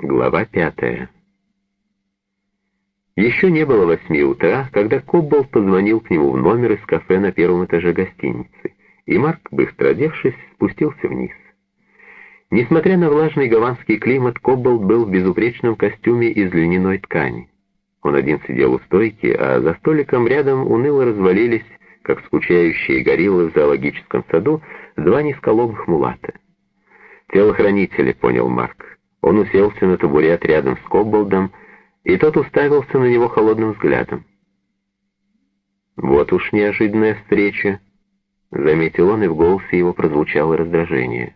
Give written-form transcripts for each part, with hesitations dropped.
Глава 5. Еще не было 8 утра, когда Кобболт позвонил к нему в номер из кафе на первом этаже гостиницы, и Марк, быстро одевшись, спустился вниз. Несмотря на влажный гаванский климат, Кобболт был в безупречном костюме из льняной ткани. Он один сидел у стойки, а за столиком рядом уныло развалились, как скучающие гориллы в зоологическом саду, два низколобых мулата. «Телохранители», — понял Марк. Он уселся на табурет рядом с Кобболтом, и тот уставился на него холодным взглядом. «Вот уж неожиданная встреча», — заметил он, и в голосе его прозвучало раздражение.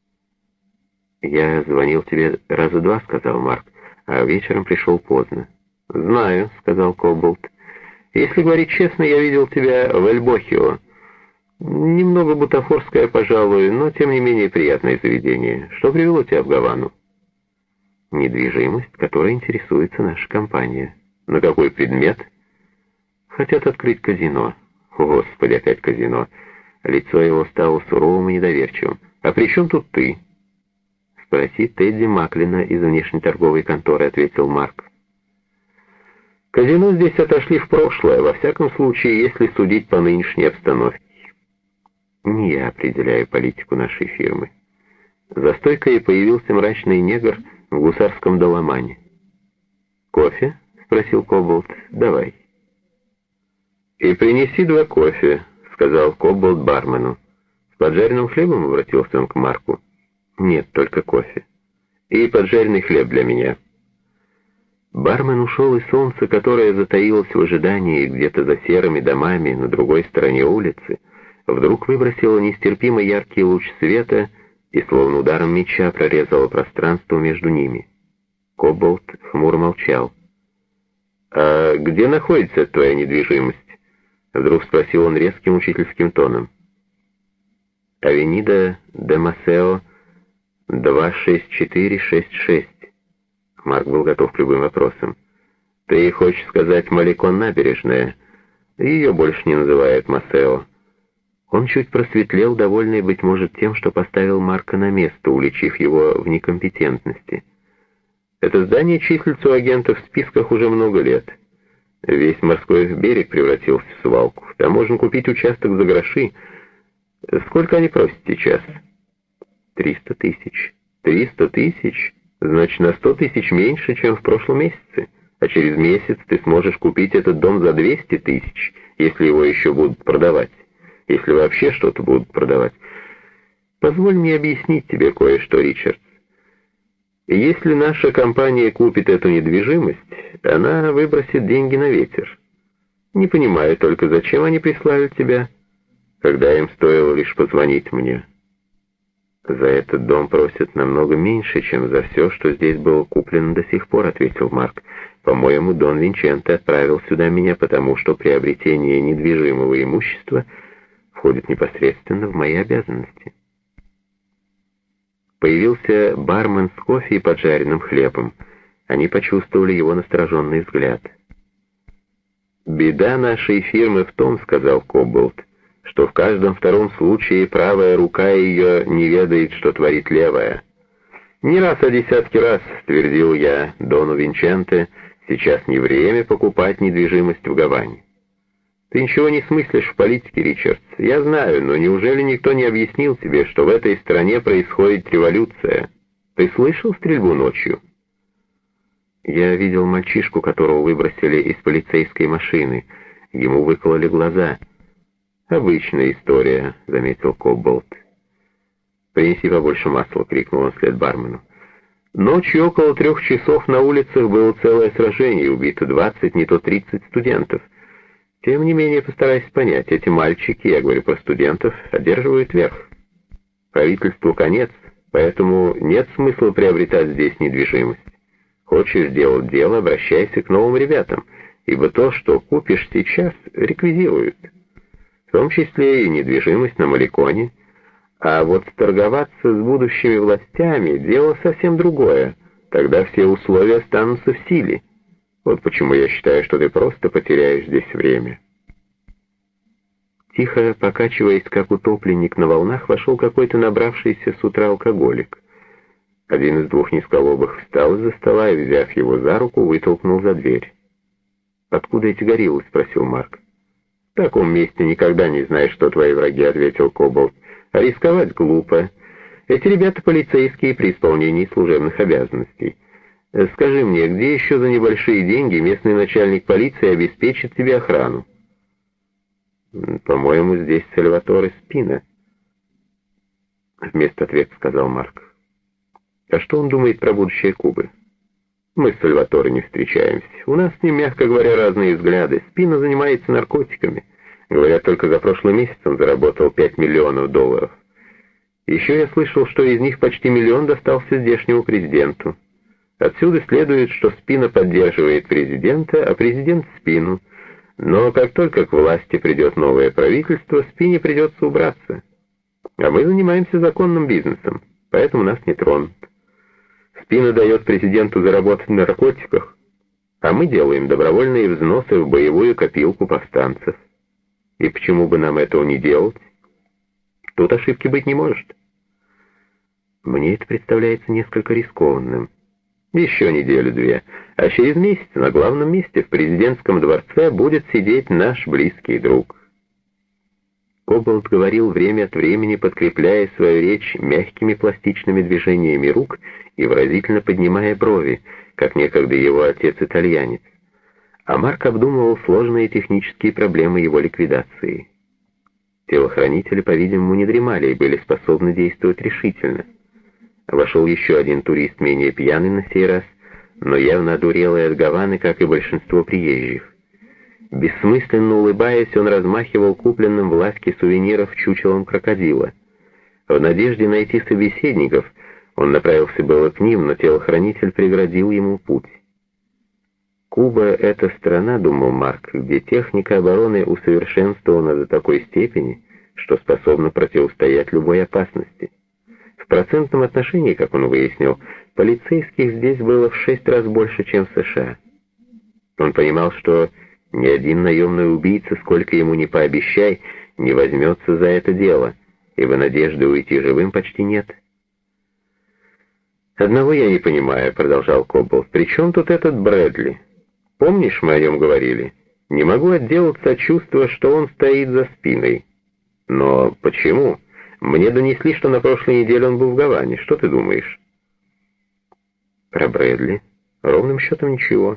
«Я звонил тебе раза два», — сказал Марк, — «а вечером пришел поздно». «Знаю», — сказал Кобболт. «Если говорить честно, я видел тебя в Эль-Бохио. Немного бутафорское, пожалуй, но тем не менее приятное заведение. Что привело тебя в Гавану?» «Недвижимость, которой интересуется наша компания». «На какой предмет?» «Хотят открыть казино». «Господи, опять казино». Лицо его стало суровым и недоверчивым. «А при чем тут ты?» «Спроси Тедди Маклина из внешнеторговой конторы», — ответил Марк. «Казино здесь отошли в прошлое, во всяком случае, если судить по нынешней обстановке. Не я определяю политику нашей фирмы». За стойкой появился мрачный негр в гусарском доломане. «Кофе?» — спросил Кобболт. «Давай». «И принеси 2 кофе», — сказал Кобболт бармену. «С поджаренным хлебом?» — обратился он к Марку. «Нет, только кофе. И поджаренный хлеб для меня». Бармен ушел, и солнце, которое затаилось в ожидании где-то за серыми домами на другой стороне улицы, вдруг выбросило нестерпимо яркий луч света и словно ударом меча прорезало пространство между ними. Кобболт хмуро молчал. «А где находится твоя недвижимость?» — вдруг спросил он резким учительским тоном. «Авенида де Масео, 26466. Марк был готов к любым вопросам. «Ты хочешь сказать Маликон-набережная?» Ее больше не называют Масео. Он чуть просветлел, довольный, быть может, тем, что поставил Марка на место, уличив его в некомпетентности. «Это здание числится у агентов в списках уже много лет. Весь морской берег превратился в свалку. Там можно купить участок за гроши. Сколько они просят сейчас?» 300 тысяч. 300 тысяч? Значит, на 100 тысяч меньше, чем в прошлом месяце. А через месяц ты сможешь купить этот дом за 200 тысяч, если его еще будут продавать. Если вообще что-то будут продавать. Позволь мне объяснить тебе кое-что, Ричард. Если наша компания купит эту недвижимость, она выбросит деньги на ветер. Не понимаю только, зачем они прислали тебя, когда им стоило лишь позвонить мне. «За этот дом просят намного меньше, чем за все, что здесь было куплено до сих пор», — ответил Марк. «По-моему, Дон Винченто отправил сюда меня, потому что приобретение недвижимого имущества входит непосредственно в мои обязанности». Появился бармен с кофе и поджаренным хлебом. Они почувствовали его настороженный взгляд. «Беда нашей фирмы в том, — сказал Кобболт, — что в каждом втором случае правая рука ее не ведает, что творит левая. Не раз, а десятки раз, твердил я Дону Винченте, сейчас не время покупать недвижимость в Гаване. Ты ничего не смыслишь в политике, Ричард. Я знаю, но неужели никто не объяснил тебе, что в этой стране происходит революция? Ты слышал стрельбу ночью?» «Я видел мальчишку, которого выбросили из полицейской машины. Ему выкололи глаза». «Обычная история», — заметил Кобболт. «Принеси побольше масла», — крикнул он вслед бармену. Ночью около 3 часов на улицах было целое сражение, убито 20, не то 30 студентов. Тем не менее, постарайся понять, эти мальчики, я говорю про студентов, одерживают верх. Правительству конец, поэтому нет смысла приобретать здесь недвижимость. Хочешь делать дело, обращайся к новым ребятам, ибо то, что купишь сейчас, реквизируют. В том числе и недвижимость на Маликоне. А вот торговаться с будущими властями — дело совсем другое. Тогда все условия останутся в силе. Вот почему я считаю, что ты просто потеряешь здесь время». Тихо покачиваясь, как утопленник на волнах, вошел какой-то набравшийся с утра алкоголик. Один из двух низколобых встал из-за стола и, взяв его за руку, вытолкнул за дверь. «Откуда эти гориллы?» — спросил Марк. «В таком месте никогда не знаешь, что твои враги», — ответил Коболт. «А рисковать глупо. Эти ребята полицейские при исполнении служебных обязанностей. Скажи мне, где еще за небольшие деньги местный начальник полиции обеспечит тебе охрану?» «По-моему, здесь Сальваторе Спина», — вместо ответа сказал Марк. «А что он думает про будущее Кубы?» «Мы с Сальваторе не встречаемся. У нас с ним, мягко говоря, разные взгляды. Спина занимается наркотиками. Говорят, только за прошлый месяц он заработал $5 миллионов. Еще я слышал, что из них почти $1 миллион достался здешнему президенту. Отсюда следует, что Спина поддерживает президента, а президент — Спину. Но как только к власти придет новое правительство, Спине придется убраться. А мы занимаемся законным бизнесом, поэтому нас не тронут. Спина дает президенту заработать на наркотиках, а мы делаем добровольные взносы в боевую копилку повстанцев. И почему бы нам этого не делать? Тут ошибки быть не может. Мне это представляется несколько рискованным. Еще неделю-две, а через месяц на главном месте в президентском дворце будет сидеть наш близкий друг. Коболт говорил время от времени, подкрепляя свою речь мягкими пластичными движениями рук и выразительно поднимая брови, как некогда его отец-итальянец. А Марк обдумывал сложные технические проблемы его ликвидации. Телохранители, по-видимому, не дремали и были способны действовать решительно. Вошел еще один турист, менее пьяный на сей раз, но явно одурелый от Гаваны, как и большинство приезжих. Бессмысленно улыбаясь, он размахивал купленным в лавке сувениров чучелом крокодила. В надежде найти собеседников он направился было к ним, но телохранитель преградил ему путь. Куба — это страна, думал Марк, где техника обороны усовершенствована до такой степени, что способна противостоять любой опасности. В процентном отношении, как он выяснил, полицейских здесь было в 6 раз больше, чем в США. Он понимал, что ни один наемный убийца, сколько ему ни пообещай, не возьмется за это дело, ибо надежды уйти живым почти нет. «Одного я не понимаю», — продолжал Коболт. «При чем тут этот Брэдли? Помнишь, мы о нем говорили? Не могу отделаться от чувства, что он стоит за спиной. Но почему? Мне донесли, что на прошлой неделе он был в Гаване. Что ты думаешь?» «Про Брэдли? Ровным счетом ничего.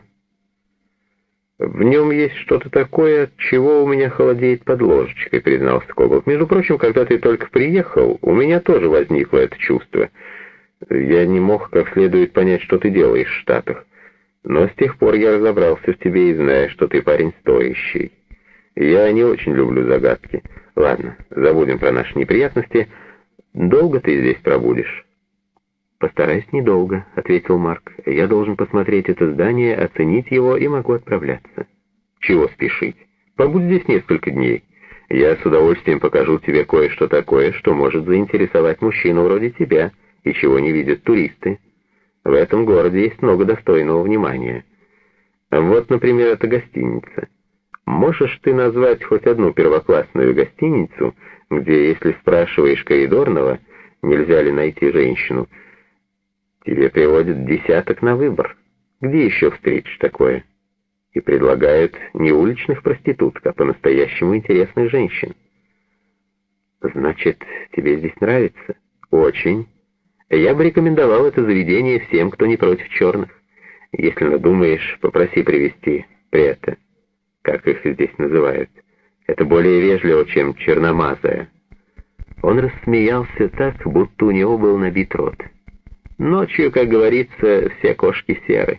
В нем есть что-то такое, от чего у меня холодеет под ложечкой», — признался Коболт. «Между прочим, когда ты только приехал, у меня тоже возникло это чувство. Я не мог как следует понять, что ты делаешь в Штатах. Но с тех пор я разобрался в тебе и знаю, что ты парень стоящий. Я не очень люблю загадки. Ладно, забудем про наши неприятности. Долго ты здесь пробудешь?» «Постараюсь недолго», — ответил Марк. «Я должен посмотреть это здание, оценить его и могу отправляться». «Чего спешить? Побудь здесь несколько дней. Я с удовольствием покажу тебе кое-что такое, что может заинтересовать мужчину вроде тебя и чего не видят туристы. В этом городе есть много достойного внимания. Вот, например, эта гостиница. Можешь ты назвать хоть одну первоклассную гостиницу, где, если спрашиваешь коридорного, нельзя ли найти женщину, тебе приводят десяток на выбор? Где еще встретишь такое? И предлагают не уличных проституток, а по-настоящему интересных женщин». «Значит, тебе здесь нравится?» «Очень. Я бы рекомендовал это заведение всем, кто не против черных. Если надумаешь, попроси привезти прета, как их здесь называют. Это более вежливо, чем черномазая». Он рассмеялся так, будто у него был набит рот. «Ночью, как говорится, все кошки серы».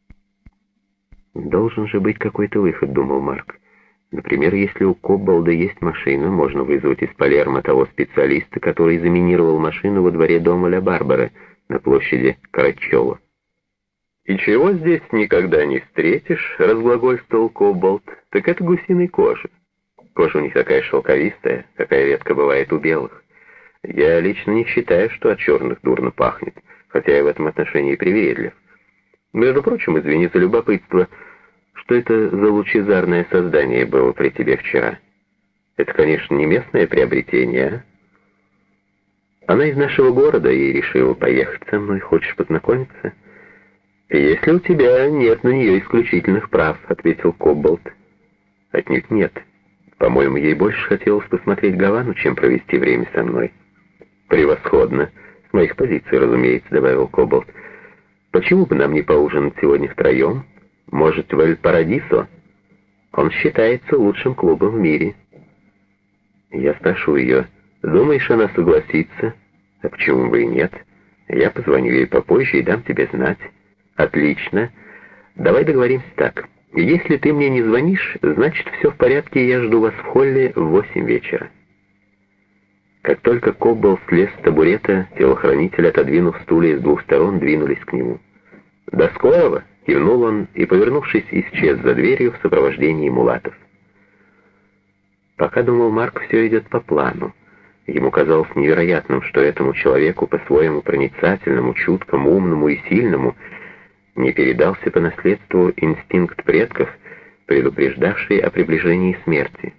«Должен же быть какой-то выход», — думал Марк. «Например, если у Кобболда есть машина, можно вызвать из Палермо того специалиста, который заминировал машину во дворе дома Ля Барбара на площади Карачелло». «И чего здесь никогда не встретишь», — разглагольствовал Кобболд, — «так это гусиной кожа. Кожа у них такая шелковистая, какая редко бывает у белых. Я лично не считаю, что от черных дурно пахнет, хотя я в этом отношении привередлив. Между прочим, извини за любопытство, что это за лучезарное создание было при тебе вчера? Это, конечно, не местное приобретение, а?» Она из нашего города и решила поехать со мной. Хочешь познакомиться? Если у тебя нет на нее исключительных прав, ответил Кобболт. Отнюдь нет. По-моему, ей больше хотелось посмотреть Гавану, чем провести время со мной. Превосходно. С моих позиций, разумеется, добавил Кобболт. Почему бы нам не поужинать сегодня втроем? Может, в Эль-Парадисо? Он считается лучшим клубом в мире. Я спрошу ее, думаешь, она согласится? А почему бы и нет? Я позвоню ей попозже и дам тебе знать. Отлично. Давай договоримся так. Если ты мне не звонишь, значит, все в порядке, я жду вас в холле в 8 вечера. Как только Кобболт слез с табурета, телохранитель, отодвинув стулья с двух сторон, двинулись к нему. «До скорого!» — кивнул он и, повернувшись, исчез за дверью в сопровождении мулатов. Пока думал Марк, все идет по плану. Ему казалось невероятным, что этому человеку, по-своему проницательному, чуткому, умному и сильному, не передался по наследству инстинкт предков, предупреждавший о приближении смерти.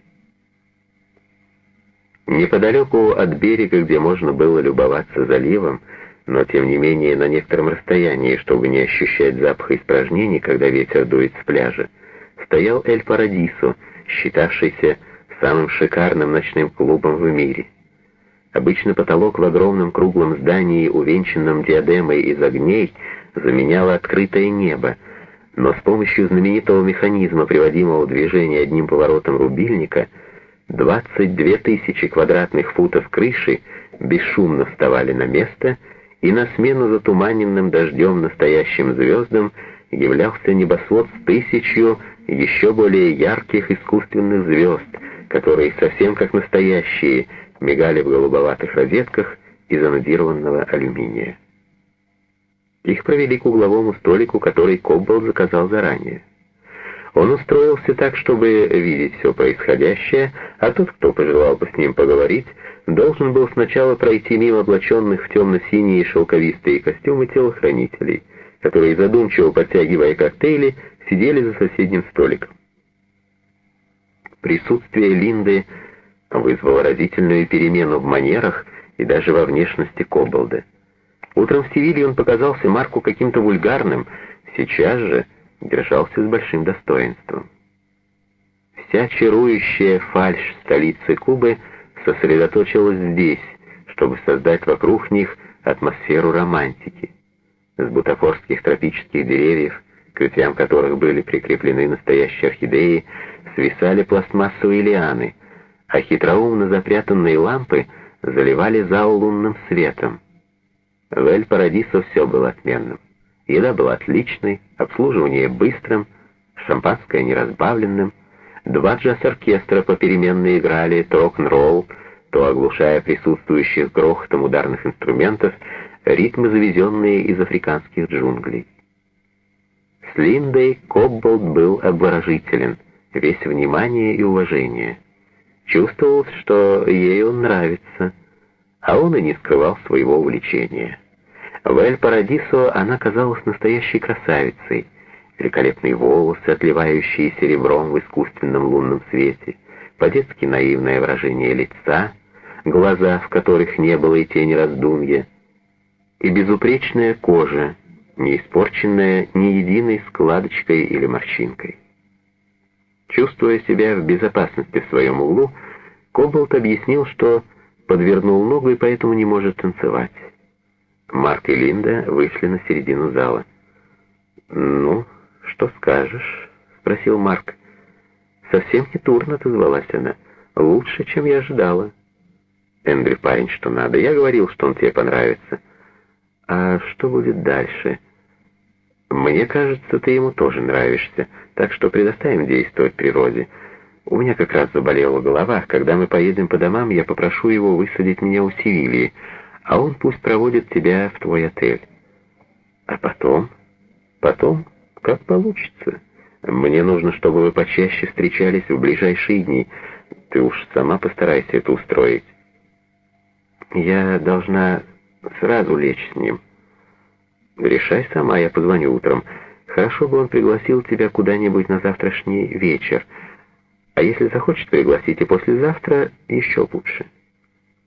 Неподалеку от берега, где можно было любоваться заливом, но тем не менее на некотором расстоянии, чтобы не ощущать запаха испражнений, когда ветер дует с пляжа, стоял Эль-Парадисо, считавшийся самым шикарным ночным клубом в мире. Обычно потолок в огромном круглом здании, увенчанном диадемой из огней, заменяло открытое небо, но с помощью знаменитого механизма, приводимого в движение одним поворотом рубильника, 22 тысячи квадратных футов крыши бесшумно вставали на место, и на смену затуманенным дождем настоящим звездам являлся небосвод с 1000 еще более ярких искусственных звезд, которые совсем как настоящие мигали в голубоватых розетках из анодированного алюминия. Их провели к угловому столику, который Кобболт заказал заранее. Он устроился так, чтобы видеть все происходящее, а тот, кто пожелал бы с ним поговорить, должен был сначала пройти мимо облаченных в темно-синие шелковистые костюмы телохранителей, которые, задумчиво подтягивая коктейли, сидели за соседним столиком. Присутствие Линды вызвало разительную перемену в манерах и даже во внешности Кобболда. Утром в Севилье он показался Марку каким-то вульгарным, сейчас же держался с большим достоинством. Вся чарующая фальшь столицы Кубы сосредоточилась здесь, чтобы создать вокруг них атмосферу романтики. С бутафорских тропических деревьев, к ветвям которых были прикреплены настоящие орхидеи, свисали пластмассовые лианы, а хитроумно запрятанные лампы заливали зал лунным светом. В Эль-Парадисо все было отменным. Еда была отличной, обслуживание быстрым, шампанское неразбавленным. 2 джаз-оркестра попеременно играли то рок-н-ролл, то, оглушая присутствующих грохотом ударных инструментов, ритмы, завезенные из африканских джунглей. С Линдой Кобболт был обворожителен, весь внимание и уважение. Чувствовалось, что ей он нравится, а он и не скрывал своего увлечения. В Эль-Парадисо она казалась настоящей красавицей. Великолепные волосы, отливающие серебром в искусственном лунном свете, по-детски наивное выражение лица, глаза, в которых не было и тени раздумья, и безупречная кожа, не испорченная ни единой складочкой или морщинкой. Чувствуя себя в безопасности в своем углу, Кобболт объяснил, что подвернул ногу и поэтому не может танцевать. Марк и Линда вышли на середину зала. «Ну, что скажешь?» — спросил Марк. «Совсем не дурно», — отозвалась она. «Лучше, чем я ожидала». «Эндрю, парень, что надо. Я говорил, что он тебе понравится». «А что будет дальше?» «Мне кажется, ты ему тоже нравишься, так что предоставим действовать природе. У меня как раз заболела голова. Когда мы поедем по домам, я попрошу его высадить меня у Севильи, а он пусть проводит тебя в твой отель. А потом? Потом, как получится. Мне нужно, чтобы вы почаще встречались в ближайшие дни. Ты уж сама постарайся это устроить». «Я должна сразу лечь с ним». «Решай сама, я позвоню утром. Хорошо бы он пригласил тебя куда-нибудь на завтрашний вечер. А если захочет пригласить и послезавтра, еще лучше».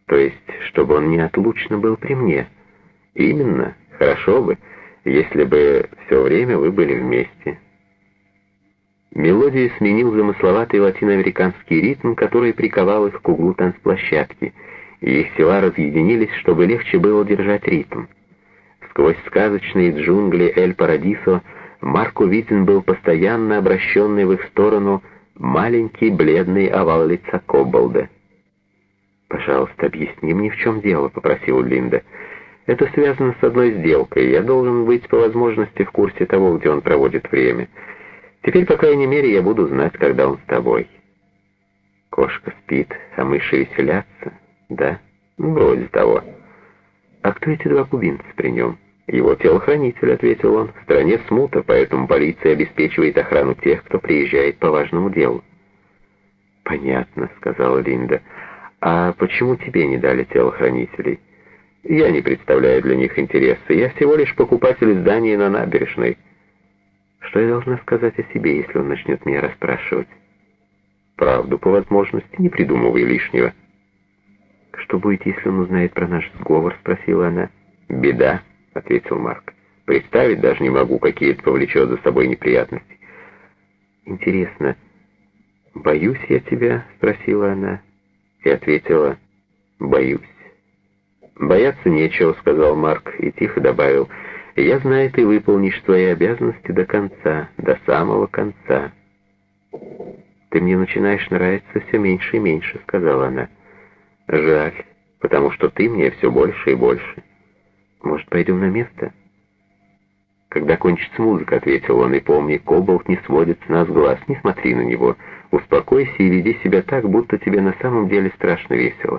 То есть, чтобы он неотлучно был при мне. Именно, хорошо бы, если бы все время вы были вместе. Мелодию сменил замысловатый латиноамериканский ритм, который приковал их к углу танцплощадки, и их тела разъединились, чтобы легче было держать ритм. Сквозь сказочные джунгли Эль-Парадисо Марку виден был постоянно обращенный в их сторону маленький бледный овал лица Кобболда. «Пожалуйста, объясни мне, в чем дело», — попросил Линда. «Это связано с одной сделкой. Я должен быть по возможности в курсе того, где он проводит время. Теперь, по крайней мере, я буду знать, когда он с тобой». «Кошка спит, а мыши веселятся, да? Вроде того». «А кто эти два кубинца при нем?» «Его телохранитель», — ответил он. «В стране смута, поэтому полиция обеспечивает охрану тех, кто приезжает по важному делу». «Понятно», — сказала Линда. «А почему тебе не дали телохранителей?» «Я не представляю для них интереса. Я всего лишь покупатель здания на набережной». «Что я должна сказать о себе, если он начнет меня расспрашивать?» «Правду, по возможности, не придумывай лишнего». «Что будет, если он узнает про наш сговор?» — спросила она. «Беда», — ответил Марк. «Представить даже не могу, какие это повлечет за собой неприятности». «Интересно, боюсь я тебя?» — спросила она. И ответила: «Боюсь». «Бояться нечего», — сказал Марк и тихо добавил: «Я знаю, ты выполнишь свои обязанности до конца, до самого конца». «Ты мне начинаешь нравиться все меньше и меньше», — сказала она. «Жаль, потому что ты мне все больше и больше. Может, пойдем на место?» «Когда кончится музыка», — ответил он, — «и помни, Кобболт не сводит с нас глаз, не смотри на него. Успокойся и веди себя так, будто тебе на самом деле страшно весело».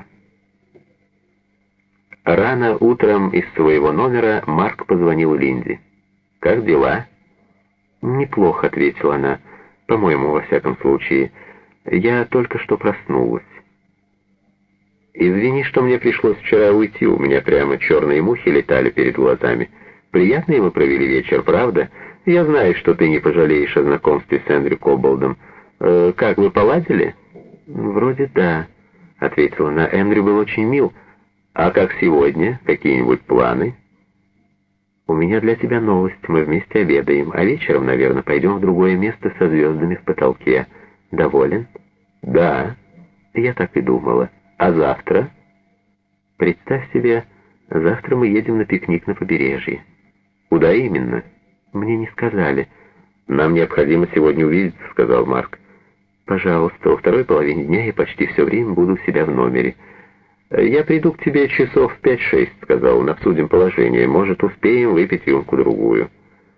Рано утром из своего номера Марк позвонил Линде. «Как дела?» «Неплохо», — ответила она. «По-моему, во всяком случае. Я только что проснулась». «Извини, что мне пришлось вчера уйти, у меня прямо черные мухи летали перед глазами. Приятно мы провели вечер, правда? Я знаю, что ты не пожалеешь о знакомстве с Эндрю Кобболдом. Как, вы поладили?» «Вроде да», — ответила она. «Эндрю был очень мил. А как сегодня? Какие-нибудь планы?» «У меня для тебя новость. Мы вместе обедаем, а вечером, наверное, пойдем в другое место со звездами в потолке. Доволен?» «Да». «Я так и думала. А завтра?» «Представь себе, завтра мы едем на пикник на побережье». «Куда именно?» «Мне не сказали». «Нам необходимо сегодня увидеться», — сказал Марк. «Пожалуйста, во второй половине дня я почти все время буду у себя в номере». «Я приду к тебе часов в 5-6», — сказал он, — «обсудим положение. Может, успеем выпить рюмку-другую».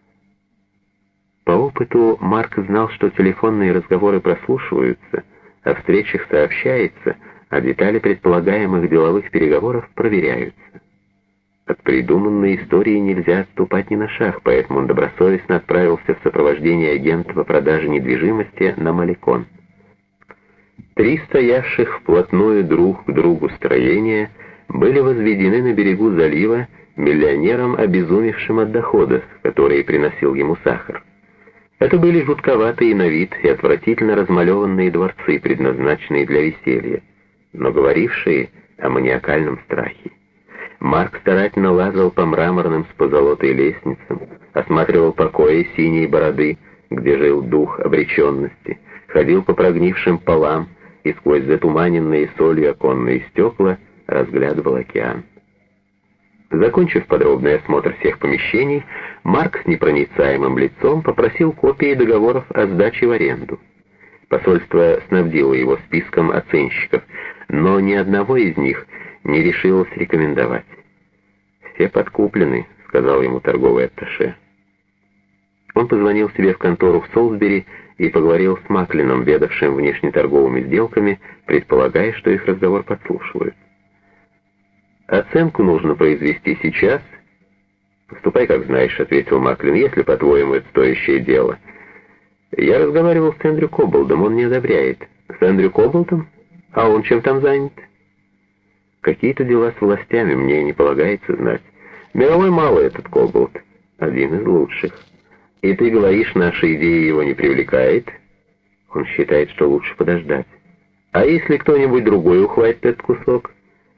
По опыту Марк знал, что телефонные разговоры прослушиваются, о встречах сообщается, а детали предполагаемых деловых переговоров проверяются. От придуманной истории нельзя отступать ни на шаг, поэтому он добросовестно отправился в сопровождении агента по продаже недвижимости на Маликон. 3 стоявших вплотную друг к другу строения были возведены на берегу залива миллионером, обезумевшим от доходов, которые приносил ему сахар. Это были жутковатые на вид и отвратительно размалеванные дворцы, предназначенные для веселья, но говорившие о маниакальном страхе. Марк старательно лазал по мраморным с позолотой лестницам, осматривал покои синей бороды, где жил дух обреченности, ходил по прогнившим полам и сквозь затуманенные солью оконные стекла разглядывал океан. Закончив подробный осмотр всех помещений, Марк с непроницаемым лицом попросил копии договоров о сдаче в аренду. Посольство снабдило его списком оценщиков, но ни одного из них не решилось рекомендовать. «Все подкуплены», — сказал ему торговый атташе. Он позвонил себе в контору в Солсбери и поговорил с Маклином, ведавшим внешнеторговыми сделками, предполагая, что их разговор подслушивают. «Оценку нужно произвести сейчас». «Поступай, как знаешь», — ответил Маклин, — «если, по-твоему, это стоящее дело». «Я разговаривал с Эндрю Кобболдом, он не одобряет». «С Эндрю Кобболдом? А он чем там занят?» «Какие-то дела с властями, мне не полагается знать. Мировой малый этот Кобболд, один из лучших. И ты говоришь, наши идеи его не привлекает?» «Он считает, что лучше подождать». «А если кто-нибудь другой ухватит этот кусок?»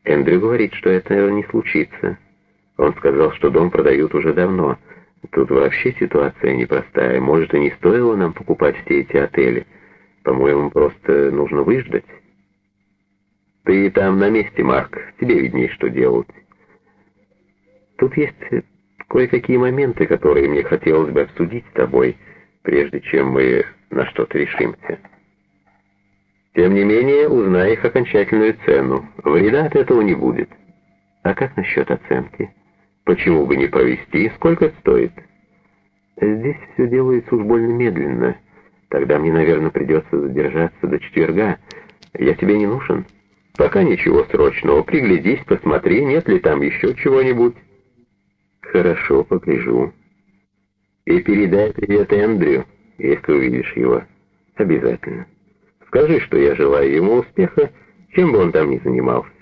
Эндрю говорит, что это не случится. Он сказал, что дом продают уже давно. Тут вообще ситуация непростая. Может, и не стоило нам покупать все эти отели. По-моему, просто нужно выждать. Ты там на месте, Марк. Тебе видней, что делать. Тут есть кое-какие моменты, которые мне хотелось бы обсудить с тобой, прежде чем мы на что-то решимся. Тем не менее, узнай их окончательную цену. Вреда от этого не будет. А как насчет оценки? Почему бы не провести? Сколько стоит? Здесь все делается уж больно медленно. Тогда мне, наверное, придется задержаться до четверга. Я тебе не нужен? Пока ничего срочного. Приглядись, посмотри, нет ли там еще чего-нибудь. Хорошо, погляжу. И передай привет Эндрю, если увидишь его. Обязательно. Скажи, что я желаю ему успеха, чем бы он там ни занимался.